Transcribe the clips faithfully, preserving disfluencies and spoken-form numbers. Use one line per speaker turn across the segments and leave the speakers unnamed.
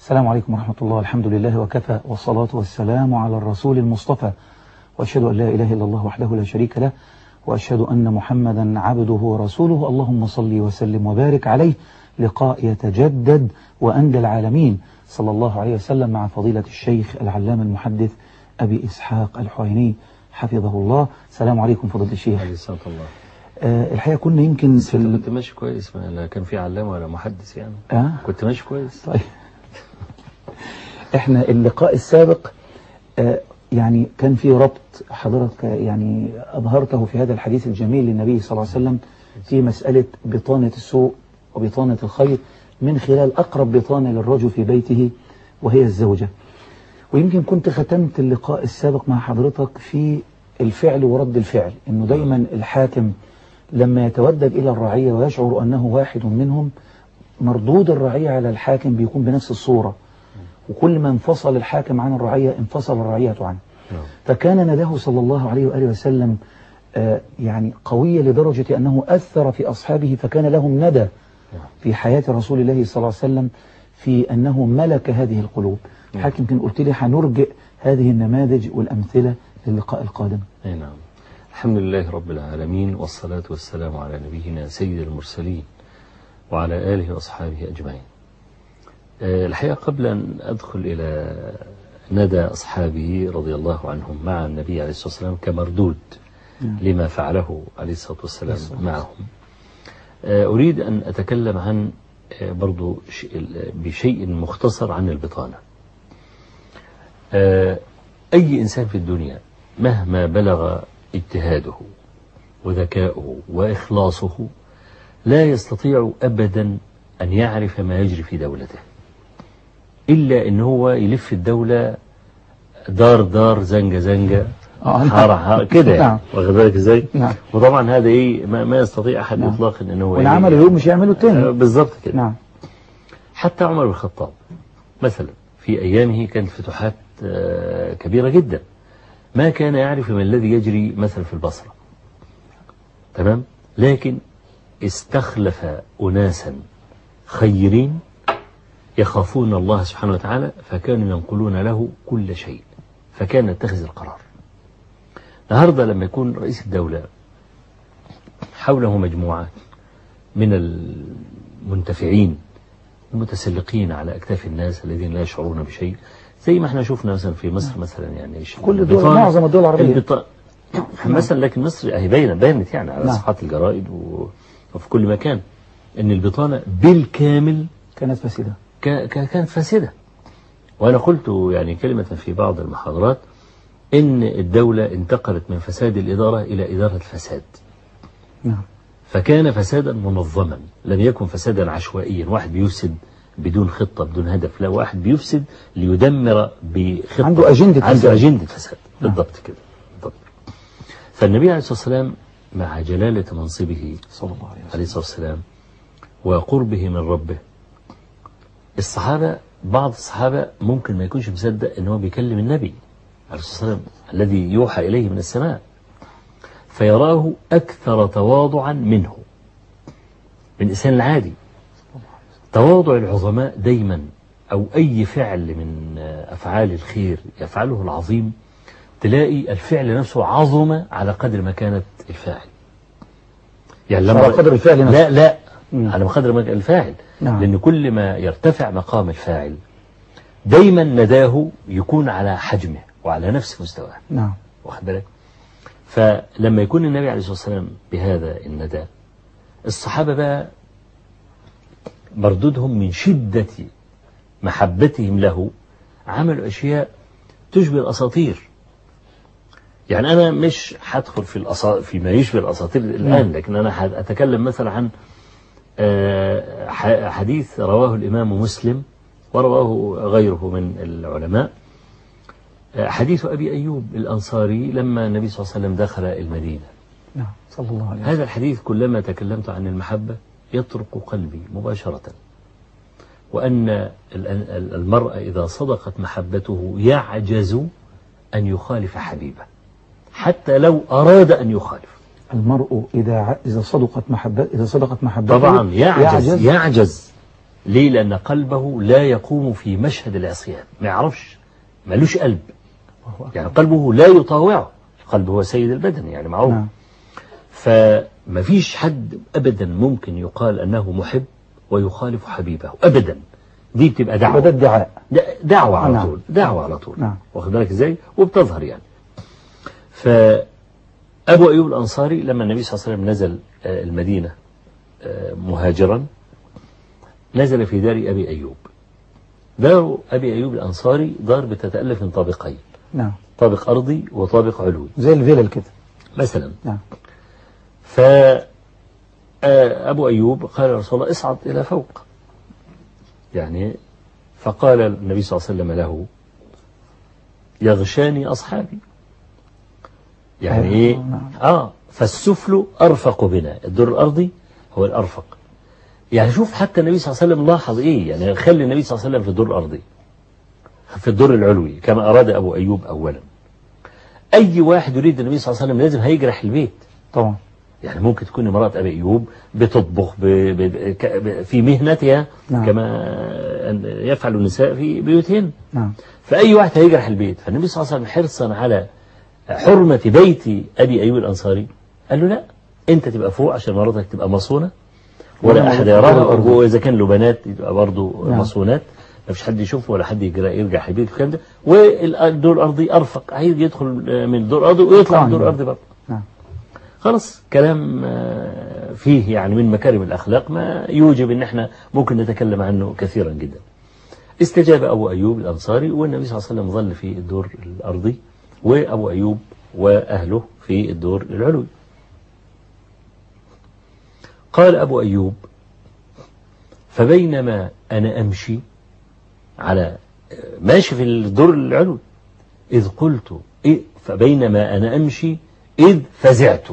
السلام عليكم ورحمة الله. الحمد لله وكفى، والصلاة والسلام على الرسول المصطفى، وأشهد أن لا إله إلا الله وحده لا شريك له، وأشهد أن محمدا عبده ورسوله. اللهم صل وسلم وبارك عليه. لقاء يتجدد وأندى العالمين صلى الله عليه وسلم مع فضيلة الشيخ العلامة المحدث أبي إسحاق الحويني حفظه الله. السلام عليكم فضيلة الشيخ.
عليه الصلاة الله.
آه الحقيقة كنا يمكن
في ال... كنت ماشي كويس، ما لا كان في علامة ولا محدث يعني.
آه؟
كنت ماشي كويس.
طيب احنا اللقاء السابق آه يعني كان في ربط حضرتك يعني أظهرته في هذا الحديث الجميل للنبي صلى الله عليه وسلم في مسألة بطانة السوء وبطانة الخير من خلال أقرب بطانة للرجل في بيته وهي الزوجة. ويمكن كنت ختمت اللقاء السابق مع حضرتك في الفعل ورد الفعل، إنه دايما الحاكم لما يتودد إلى الرعية ويشعر أنه واحد منهم، مردود الرعية على الحاكم بيكون بنفس الصورة، وكل ما انفصل الحاكم عن الرعية انفصل الرعية عنه. فكان نداه صلى الله عليه وآله وسلم آه يعني قوية لدرجة أنه أثر في أصحابه، فكان لهم ندى في حياة رسول الله صلى الله عليه وسلم في أنه ملك هذه القلوب. حضرتك يمكن قلت لي هنرجئ هذه النماذج والأمثلة للقاء القادم.
أي نعم. الحمد لله رب العالمين، والصلاة والسلام على نبينا سيد المرسلين وعلى آله وأصحابه أجمعين. أه الحقيقة قبل أن أدخل إلى ندى أصحابه رضي الله عنهم مع النبي عليه الصلاة والسلام كمردود لما فعله عليه الصلاة والسلام معهم، أه أريد أن أتكلم عن أه برضو بشيء مختصر عن البطانة. أه أي إنسان في الدنيا مهما بلغ اجتهاده وذكاؤه وإخلاصه لا يستطيع أبدا أن يعرف ما يجري في دولته، إلا أن هو يلف الدولة دار دار زنجة زنجة حارة حارة كده يعني. واخد بالك ازاي؟
نعم.
وطبعا هذا ايه ما, ما يستطيع أحد نعم. إطلاقا أن هو
ونعمل اليوم مش يعمله التاني.
آه بالضبط كده.
نعم.
حتى عمر بن الخطاب مثلا في أيامه كانت فتوحات آه كبيرة جدا، ما كان يعرف ما الذي يجري مثلا في البصرة، تمام، لكن استخلف أناسا خيرين يخافون الله سبحانه وتعالى، فكانوا ينقلون له كل شيء، فكان يتخذ القرار. النهاردة لما يكون رئيس الدولة حوله مجموعة من المنتفعين المتسلقين على أكتاف الناس الذين لا يشعرون بشيء، زي ما احنا شفنا مثلا في مصر مثلا، يعني
كل الدول معظم الدول العربية
مثلا، لكن مصر اهي باينه بانت يعني على صفحات الجرائد وفي كل مكان ان البطانه بالكامل
كانت فاسده
كانت فاسده. وانا قلت يعني كلمه في بعض المحاضرات ان الدوله انتقلت من فساد الاداره الى اداره الفساد.
نعم.
فكان فسادا منظما، لم يكن فسادا عشوائيا، واحد بيفسد بدون خطة بدون هدف، لا، واحد بيفسد ليدمر بخطة،
عنده أجندة
عنده أجندة فساد. بالضبط كده بالضبط. فالنبي عليه الصلاة والسلام مع جلالة منصبه
صلى الله عليه وسلم
عليه الصلاة والسلام وقربه من ربه، الصحابة بعض الصحابة ممكن ما يكونش مصدق ان هو بيكلم النبي عليه الصلاة والسلام الذي يوحى إليه من السماء، فيراه أكثر تواضعا منه من الإنسان العادي. تواضع العظماء دايما، أو أي فعل من أفعال الخير يفعله العظيم، تلاقي الفعل نفسه عظم على قدر ما كانت الفاعل.
يعني لما على قدر الفاعل نفسه.
لا لا مم. على قدر ما الفاعل.
نعم.
لأن كل ما يرتفع مقام الفاعل دايما نداه يكون على حجمه وعلى نفس مستواه.
نعم.
واخد بالك؟ فلما يكون النبي عليه الصلاة والسلام بهذا النداء، الصحابة بقى مردودهم من شدة محبتهم له عملوا أشياء تشبه الأساطير. يعني أنا مش هدخل في الأسا... فيما يشبه الأساطير الآن، لكن أنا أتكلم مثلا عن حديث رواه الإمام مسلم ورواه غيره من العلماء، حديث أبي أيوب الأنصاري لما النبي صلى الله عليه وسلم دخل المدينة.
نعم صلى الله عليه وسلم.
هذا الحديث كلما تكلمت عن المحبة يطرق قلبي مباشرة، وأن المرء إذا صدقت محبته يعجز أن يخالف حبيبه حتى لو أراد أن يخالف.
المرء إذا إذا صدقت محبته إذا صدقت محبته
طبعا يعجز يعجز, يعجز ليه؟ لأن قلبه لا يقوم في مشهد العصيان، ما يعرفش، ملوش قلب، يعني قلبه لا يطاوعه، القلب هو سيد البدن يعني معروف. نعم. فما فيش حد أبدا ممكن يقال أنه محب ويخالف حبيبه أبدا، دي بتبقى دعوة،
ده الدعاء،
دعوة على
نعم.
طول، دعوة على طول.
نعم.
واخد بالك ازاي؟ وبتظهر يعني. فأبو أيوب الأنصاري لما النبي صلى الله عليه وسلم نزل المدينة مهاجرا، نزل في دار أبي أيوب. دار أبي أيوب الأنصاري دار بتتألف من طابقين،
نعم،
طابق أرضي وطابق علوي
زي الفيلل كده
مثلا.
نعم.
فأبو أيوب قال يا رسول الله اصعد إلى فوق، يعني فقال النبي صلى الله عليه وسلم له يغشاني أصحابي، يعني إيه؟ آه فالسفل أرفق بنا، الدور الأرضي هو الأرفق. يعني شوف حتى النبي صلى الله عليه وسلم لاحظ إيه، يعني خلي النبي صلى الله عليه وسلم في الدور الأرضي، في الدور العلوي كما أراد أبو أيوب أولا. أي واحد يريد النبي صلى الله عليه وسلم لازم هيجرح البيت
طبعا.
يعني ممكن تكون امرأة أبي أيوب بتطبخ ب... ب... في مهنتها، نعم. كما يفعل النساء في بيوتهن،
نعم.
فأي واحد هيجرح البيت، فالنبي صلى الله عليه وسلم حرصا على حرمة بيت أبي أيوب الأنصاري قال له لا، أنت تبقى فوق عشان مراتك تبقى مصونة ولا أحد يراها، وإذا كان له بنات يبقى برضه نعم. مصونات، ما فيش حد يشوفه ولا حد يرجع البيت الكلام ده. والدور الأرضي أرفق، عايز يدخل من الدور الأرضي ويطلع من الدور الأرضي برضه. نعم. خلاص كلام فيه يعني من مكارم الأخلاق ما يوجب أن احنا ممكن نتكلم عنه كثيرا جدا. استجاب أبو أيوب الأنصاري، والنبي صلى الله عليه وسلم ظل في الدور الأرضي، وأبو أيوب وأهله في الدور العلوي. قال أبو أيوب فبينما أنا أمشي على ماشي في الدور العلوي إذ قلت إيه، فبينما أنا أمشي إذ فزعت.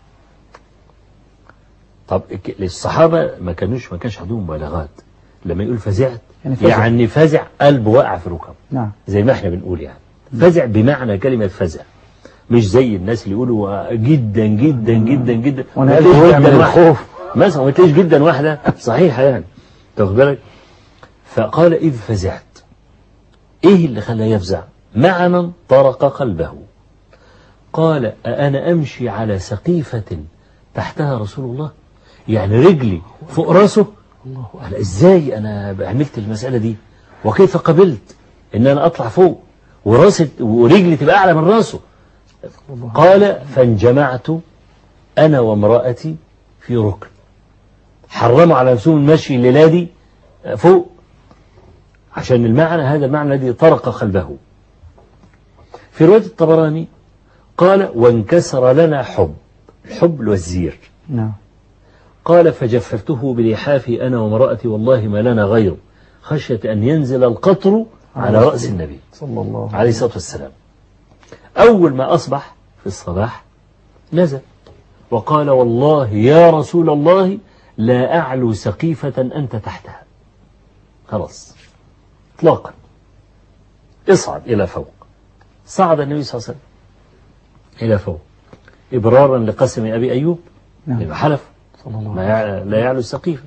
طب الصحابة ما كانوش ما كانش عندهم مبالغات، لما يقول فزعت يعني فزع, يعني فزع قلبه وقع في ركبه، نعم. زي ما احنا بنقول يعني فزع بمعنى كلمة فزع، مش زي الناس اللي يقولوا جدا جدا جدا جدا
وانا جدا
الخوف مثلا، ما تلاقيش جدا واحدة صحيحة يعني، تاخد بالك. فقال إذ فزعت، إيه اللي خلاه يفزع؟ معنى طرق قلبه. قال أنا أمشي على سقيفة تحتها رسول الله، يعني رجلي فوق راسه. قال إزاي أنا عملت المسألة دي، وكيف قبلت إن أنا أطلع فوق وراسي ورجلي تبقى أعلى من راسه؟ قال فانجمعت أنا وامرأتي في ركن، حرموا على نفسهم المشي الليلة دي فوق، عشان المعنى هذا المعنى الذي طرق قلبه. في رواية الطبراني قال وانكسر لنا حب، الحب والزير،
نعم.
قال فجففته بلحافي أنا وامرأتي والله ما لنا غيره، خشية أن ينزل القطر على رأس النبي
صلى الله
عليه الصلاة والسلام. أول ما أصبح في الصباح نزل وقال والله يا رسول الله لا أعلو سقيفة أنت تحتها، خلاص اطلاقا، اصعد إلى فوق. صعد النبي صلى الله عليه وسلم إلى فوق إبرارا لقسم أبي أيوب، نعم. لما حلف ما لا يعلو السقيفة.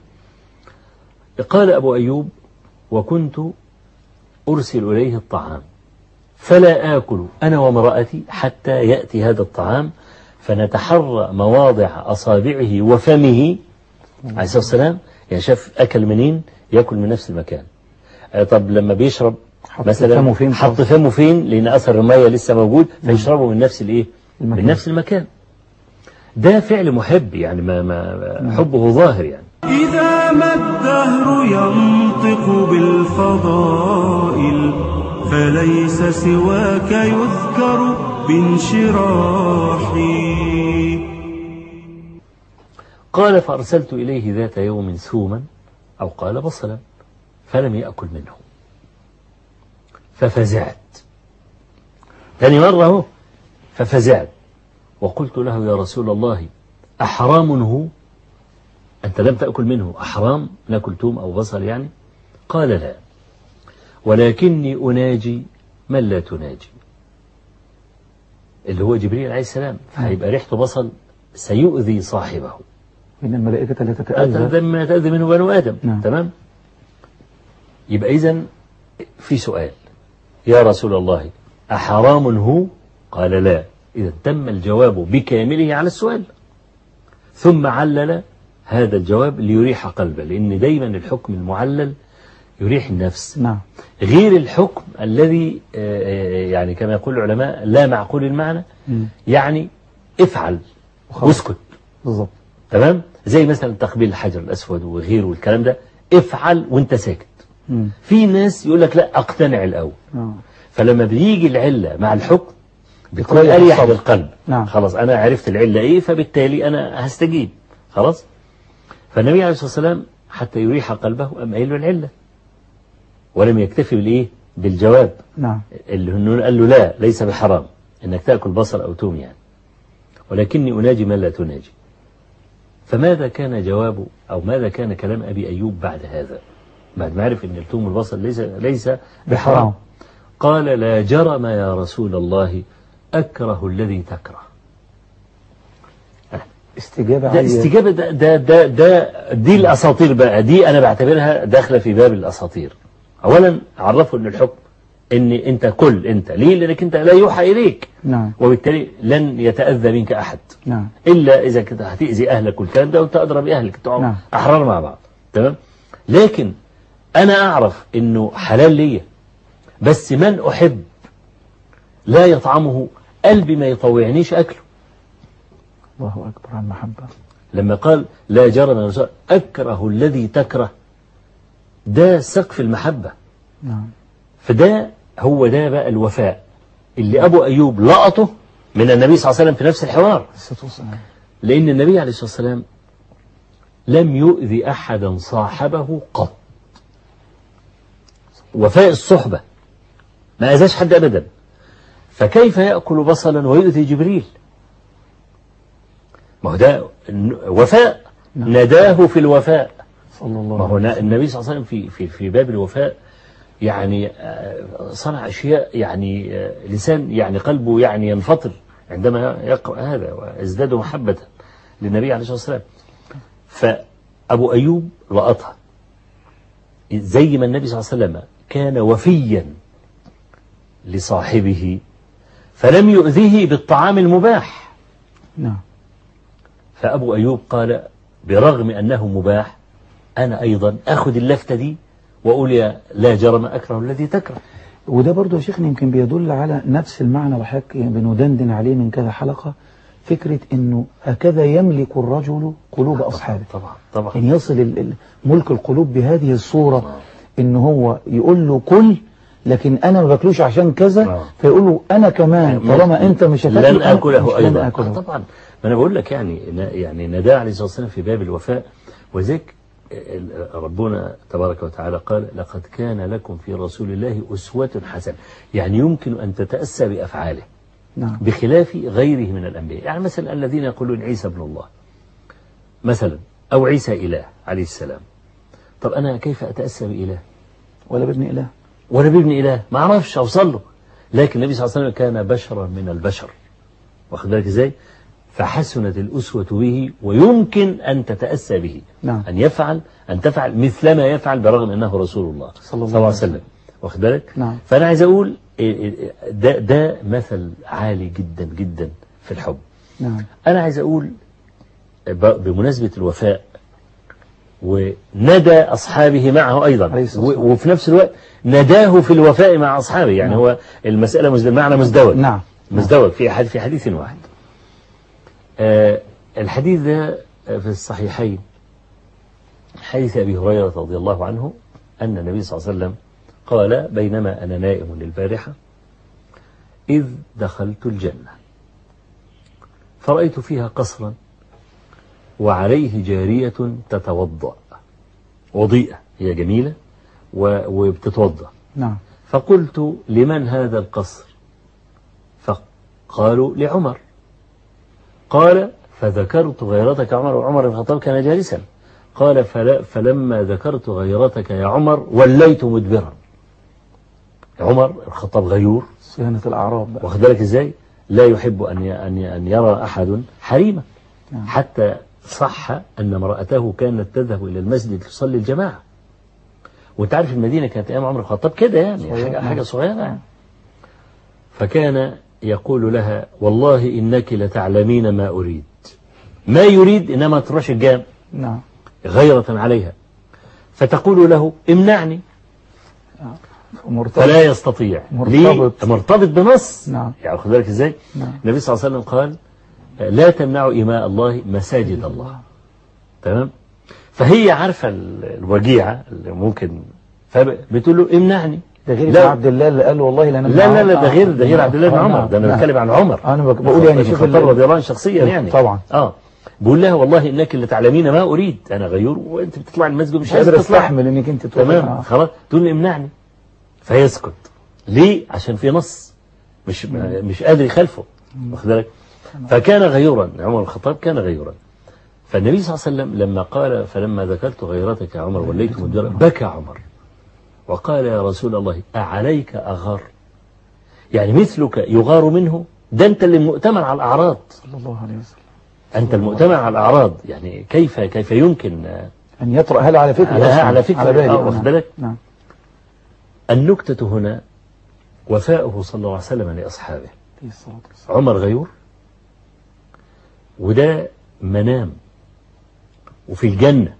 قال أبو أيوب وكنت أرسل إليه الطعام فلا آكل أنا وامرأتي حتى يأتي هذا الطعام، فنتحرى مواضع أصابعه وفمه عليه الصلاة والسلام، يعني شاف أكل منين يأكل من نفس المكان. طب لما بيشرب مثلا حط فمه فين، لأن أثر المية لسه موجود، فيشربه من نفس الإيه، من نفس المكان. ده فعل محب يعني، ما ما حبه ظاهر يعني.
إذا ما الدهر ينطق بالفضائل فليس سواك يذكر بانشراحي.
قال فأرسلت إليه ذات يوم ثوما أو قال بصلا فلم يأكل منه، ففزعت ثاني مرة هو، ففزعت وقلت له يا رسول الله أحرام هو، أنت لم تأكل منه، أحرام ناكل توم أو بصل يعني؟ قال لا، ولكني أناجي من لا تناجي، اللي هو جبريل عليه السلام، فهيبقى ريحته بصل سيؤذي صاحبه،
من الملائكة التي تتأذى
ما يتأذى منه بنو آدم،
نعم.
تمام. يبقى إذن في سؤال: يا رسول الله أحرام هو؟ قال لا. إذا تم الجواب بكامله على السؤال، ثم علل هذا الجواب ليريح قلبه، لأن دايما الحكم المعلل يريح النفس.
نعم.
غير الحكم الذي يعني كما يقول العلماء لا معقول المعنى،
م.
يعني افعل واسكت.
بالضبط.
تمام. زي مثلا تقبيل الحجر الأسود وغيره والكلام ده، افعل وانت ساكت.
م.
في ناس يقول لك لا اقتنع الأول.
آه.
فلما بيجي العلة مع الحكم بتكون
بتريح
أريح
الصبر.
للقلب.
نعم.
خلاص أنا عرفت العلة إيه، فبالتالي أنا هستجيب. خلاص. فالنبي عليه الصلاة والسلام حتى يريح قلبه أم قايل له العلة، ولم يكتفي بالإيه؟ بالجواب.
نعم.
اللي قال له لا ليس بحرام إنك تأكل بصل أو توم يعني، ولكني أناجي من لا تناجي. فماذا كان جوابه أو ماذا كان كلام أبي أيوب بعد هذا، بعد ما عرف أن التوم والبصل ليس ليس بحرام؟ قال: لا جرم يا رسول الله أكره الذي تكره.
استجابة
ده استجابة ده, ده, ده, ده دي الأساطير بقى، دي أنا بعتبرها داخلة في باب الأساطير. أولا عرفوا أن الحكم أن أنت كل أنت ليه، لأنك أنت لا يوحى إليك.
نعم.
وبالتالي لن يتأذى منك أحد.
نعم.
إلا إذا كنت هتأذي أهلك والكلام ده، وأنت أضرب أهلك.
نعم.
أحرار مع بعض. تمام. لكن أنا أعرف أنه حلال لي، بس من أحب لا يطعمه قلبي ما يطوعنيش أكله.
الله أكبر عن المحبة.
لما قال لا جرم يا رسول أكره الذي تكره، ده سقف المحبة.
نعم.
فده هو ده بقى الوفاء اللي أبو أيوب لقطه من النبي صلى الله عليه وسلم في نفس الحوار. لأن النبي عليه الصلاة والسلام لم يؤذي أحدا صاحبه قط. وفاء الصحبة، ما أذاش حد أبدا. فكيف يأكل بصلا ويؤذي جبريل؟ ما هو ده وفاء.
نعم.
نداه في الوفاء
صلى الله
ما هو
عليه وسلم.
النبي صلى الله عليه وسلم في في في باب الوفاء يعني صنع أشياء يعني لسان يعني قلبه يعني ينفطر عندما يقرأ هذا، وازداد محبة للنبي عليه الصلاة والسلام. فأبو أيوب لقطها زي ما النبي صلى الله عليه وسلم كان وفيا لصاحبه، فلم يؤذيه بالطعام المباح.
نعم.
فأبو أيوب قال برغم أنه مباح أنا أيضا أخذ اللفتة دي وأقول يا لا جرم أكره الذي تكره.
وده برضو يا شيخنا يمكن بيدل على نفس المعنى وحضرتك بندندن عليه من كذا حلقة، فكرة أنه هكذا يملك الرجل قلوب أصحابه.
طبعا طبعا.
إن يصل ملك القلوب بهذه الصورة، إن هو يقول له كل لكن أنا ما باكلوش عشان كذا، فيقول له أنا كمان طالما أنت مش هتاكله
لن أكله أيضا.
أكله.
طبعا. ما أنا بقول لك يعني يعني نداء عليه الصلاة والسلام في باب الوفاء. وذلك ربنا تبارك وتعالى قال لقد كان لكم في رسول الله أسوة حسنة، يعني يمكن أن تتأسى بأفعاله.
نعم.
بخلاف غيره من الأنبياء. يعني مثلا الذين يقولون عيسى ابن الله مثلا، أو عيسى إله عليه السلام. طب أنا كيف أتأسى بإله
ولا بابن إله
ولا بابن إله؟ ما أعرفش أوصل له. لكن النبي صلى الله عليه وسلم كان بشرا من البشر، واخد بالك إزاي؟ فحسنت الأسوة به ويمكن أن تتأسى به.
نعم.
أن يفعل أن تفعل مثلما يفعل برغم أنه رسول الله صلى الله عليه وسلم، واخد بالك؟
نعم.
فأنا عايز أقول ده, ده مثل عالي جدا جدا في الحب.
نعم.
أنا عايز أقول بمناسبة الوفاء وندى أصحابه معه أيضا، وفي نفس الوقت نداه في الوفاء مع أصحابه. يعني نعم. هو المسألة مزدوج، معنى مزدوج.
نعم.
مزدوج في حديث في حديث واحد. آه الحديث ده في الصحيحين، حديث أبي هريرة رضي الله عنه أن النبي صلى الله عليه وسلم قال بينما أنا نائم للبارحة إذ دخلت الجنة فرأيت فيها قصرا وعليه جارية تتوضأ، وضيئة هي جميلة وبتتوضأ.
نعم.
فقلت لمن هذا القصر؟ فقالوا لعمر. قال فذكرت غيرتك عمر، وعمر بن الخطاب كان جالسا. قال فلا فلما ذكرت غيرتك يا عمر وليت مدبرا. عمر الخطاب غيور،
صيانة الأعراب بقى،
واخد بالك ازاي؟ لا يحب أن أن يرى أحد حريمة. نعم. حتى صح أن امرأته كانت تذهب إلى المسجد تصلي الجماعة، وانت عارف المدينة كانت أيام عمر الخطاب كده يعني
صغيرة.
حاجة, حاجة صغيرة يعني. فكان يقول لها والله إنك لتعلمين ما أريد. ما يريد إنما تروش الجام
نعم.
غيرة عليها، فتقول له امنعني
مرتبط.
فلا يستطيع. ليه؟
مرتبط.
مرتبط بنص.
نعم.
يعني خد بالك ازاي؟
نعم.
النبي صلى الله عليه وسلم قال لا تمنعوا إماء الله مساجد الله. تمام؟ فهي عارفة الوجيعة اللي ممكن، فبتقول له امنعني.
ده غير
لا.
عبد الله اللي قال والله لا
لا لا لا ده غير ده غير عبد الله بن عمر، ده انا بتكلم عن عمر.
انا بقول يعني شوف
الخطاب رضي الله عنه شخصيا يعني.
طبعا.
اه بقول لها والله انك اللي تعلمين ما اريد، انا غيور وانت بتطلع المسجد مش
مش
عايز
قادر
تطلع.
استحمل انك انت تروح.
تمام خلاص تقول لي امنعني فيسكت. ليه؟ عشان في نص مش مش قادر يخالفه، واخد بالك؟ فكان غيورا، عمر الخطاب كان غيورا. فالنبي صلى الله عليه وسلم لما قال فلما ذكرت غيرتك يا عمر وليت مدبرا بكى عمر وقال يا رسول الله أعليك أغار؟ يعني مثلك يغار منه؟ ده أنت اللي مؤتمن على الأعراض.
صلى الله عليه وسلم.
أنت المؤتمن على الأعراض، يعني كيف كيف يمكن
أن يطرأ هذا على فكرة
على, على فكرة
على بالي.
آه واخد بالك؟
نعم.
النكتة هنا وفاؤه صلى الله عليه وسلم لأصحابه.
عليه الصلاة والسلام.
عمر غيور وده منام وفي الجنة،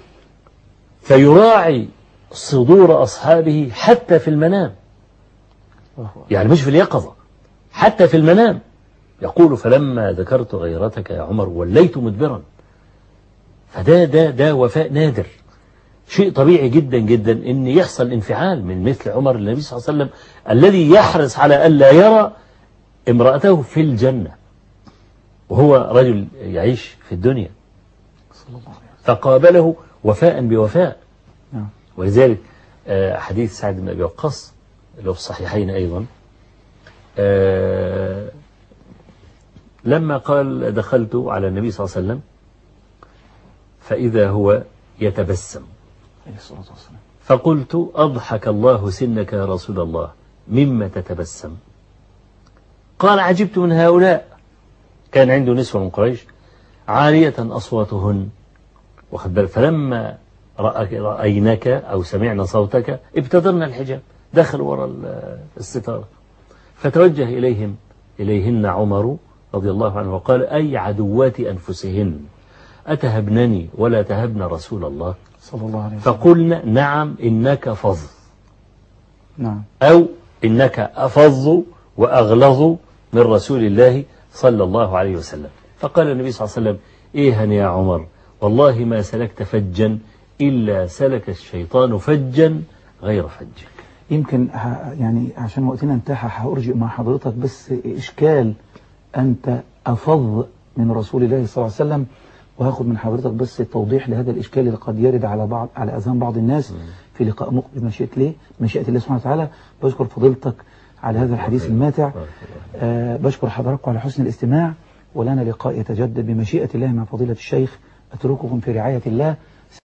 فيراعي صدور أصحابه حتى في المنام، يعني مش في اليقظة، حتى في المنام. يقول فلما ذكرت غيرتك يا عمر وليت مدبرا. فده ده ده وفاء نادر، شيء طبيعي جدا جدا ان يحصل انفعال من مثل عمر النبي صلى الله عليه وسلم الذي يحرص على ألا يرى امرأته في الجنة وهو رجل يعيش في الدنيا، فقابله وفاء بوفاء. ولذلك حديث سعد بن أبي وقاص اللي هو في الصحيحين أيضا، لما قال دخلت على النبي صلى الله عليه وسلم فإذا هو يتبسم فقلت أضحك الله سنك يا رسول الله مما تتبسم؟ قال عجبت من هؤلاء. كان عنده نسوة من قريش عالية أصواتهن، واخد بالك، فلما رأيناك أو سمعنا صوتك ابتدرنا الحجاب، دخلوا وراء الستارة. فتوجه إليهم إليهن عمر رضي الله عنه وقال أي عدوات أنفسهن أتهبنني ولا تهبن رسول الله
صلى الله عليه وسلم؟
فقلنا نعم إنك فظ،
نعم،
أو إنك أفظ وأغلظ من رسول الله صلى الله عليه وسلم. فقال النبي صلى الله عليه وسلم إيها يا عمر والله ما سلكت فجا إلا سلك الشيطان فجا غير فجك.
يمكن يعني عشان وقتنا انتهى هأرجئ مع حضرتك بس إشكال أنت أفض من رسول الله صلى الله عليه وسلم، وهاخد من حضرتك بس توضيح لهذا الإشكال اللي قد يرد على بعض على أذهان بعض الناس م. في لقاء مقبل مشيئة ليه مشيئة الله سبحانه وتعالى. بشكر فضيلتك على هذا الحديث الماتع. آه بشكر حضراتكم على حسن الاستماع، ولنا لقاء يتجدد بمشيئة الله مع فضيلة الشيخ. أترككم في رعاية الله.